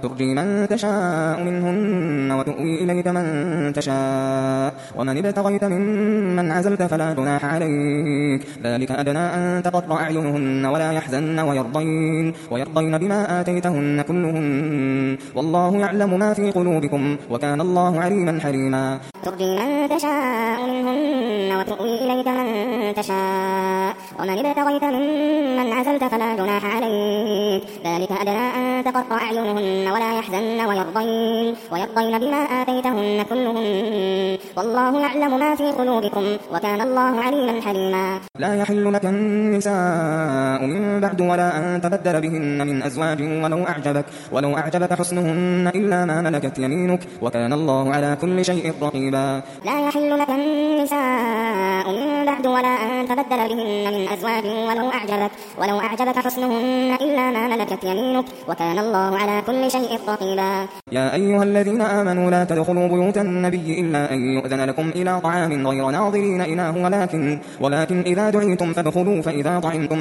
ترجي من تشاء منهن وتؤوي إليك من تشاء ومن ابتغيت ممن عزلت فلا جناح عليك ذلك أدنى أن تقر أعينهن ولا يحزن ويرضين بما آتيتهن كلهن والله يعلم ما في قلوبكم وكان الله عليما حليما ترجي من تشاء منهن وتؤوي إليك من تشاء ومن ابتغيت ممن عزلت فلا جناح عليك ذلك أدنى أن تقر أعينهن ولا يحزن ويرضين بما آتيتهن كلهن والله يعلم ما في قلوبكم وكان الله عليما حليما لا يحل لك النساء من بعد ولا أن تبدل بهن من أزواج ولو أعجبك حسنهن إلا ما ملكت يمينك وكان الله على كل شيء رقيبا لا يحل لك النساء من بعد ولا أن تبدل بهن من أزواج ولو أعجبك حسنهن إلا ما ملكت يمينك وكان الله على كل شيء رقيبا يا أيها الذين آمنوا لا تدخلوا بيوت النبي إلا أن يؤذن لكم إلى طعام غير ناظرين إناه ولكن إذا دعيتم فادخلوا فإذا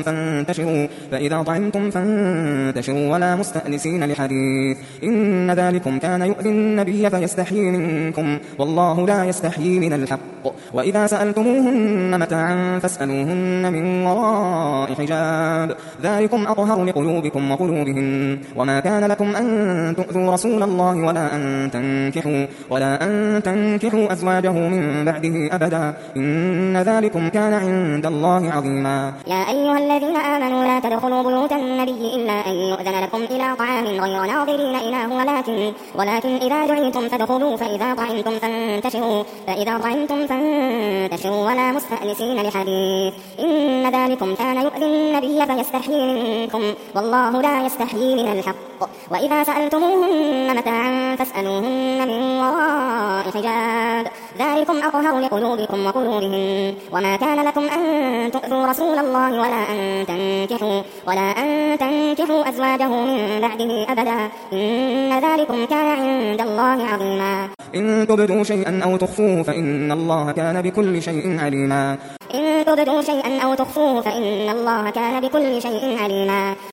طعمتم فانتشروا ولا مستأنسين لحديث إن ذلكم كان يؤذي النبي فيستحيي منكم والله لا يستحيي من الحق وإذا سألتموهن متاعا فاسألوهن من وراء حجاب ذلكم أطهر لقلوبكم وقلوبهن وما كان لكم أن تؤذوا رسول الله ولا أن تنكحوا أزواجه من بعده أبدا إن ذلكم كان عند الله عظيما يا أيها الذين آمنوا لا تدخلوا بيوت النبي إلا أن يؤذن لكم إلى طعام غير ناظرين إناه ولكن إذا دعيتم فادخلوا فإذا طعمتم فانتشروا ولا مستأنسين لحديث إن ذلكم كان يؤذي النبي فيستحيي منكم والله لا يستحيي من الحق وإذا سألتموهن متاعا فاسألوهن من وراء حجاب ذلكم أطهر لقلوبكم وقلوبهن وما كان لكم أن تؤذوا رسول الله ولا أن تنكحوا أزواجه من بعده أبدا إن ذلكم كان عند الله عظيما إن تبدوا شيئا أو تخفوه فإن الله كان بكل شيء عليما إن تبدوا شيئا أو تخفوه فإن الله كان بكل شيء عليما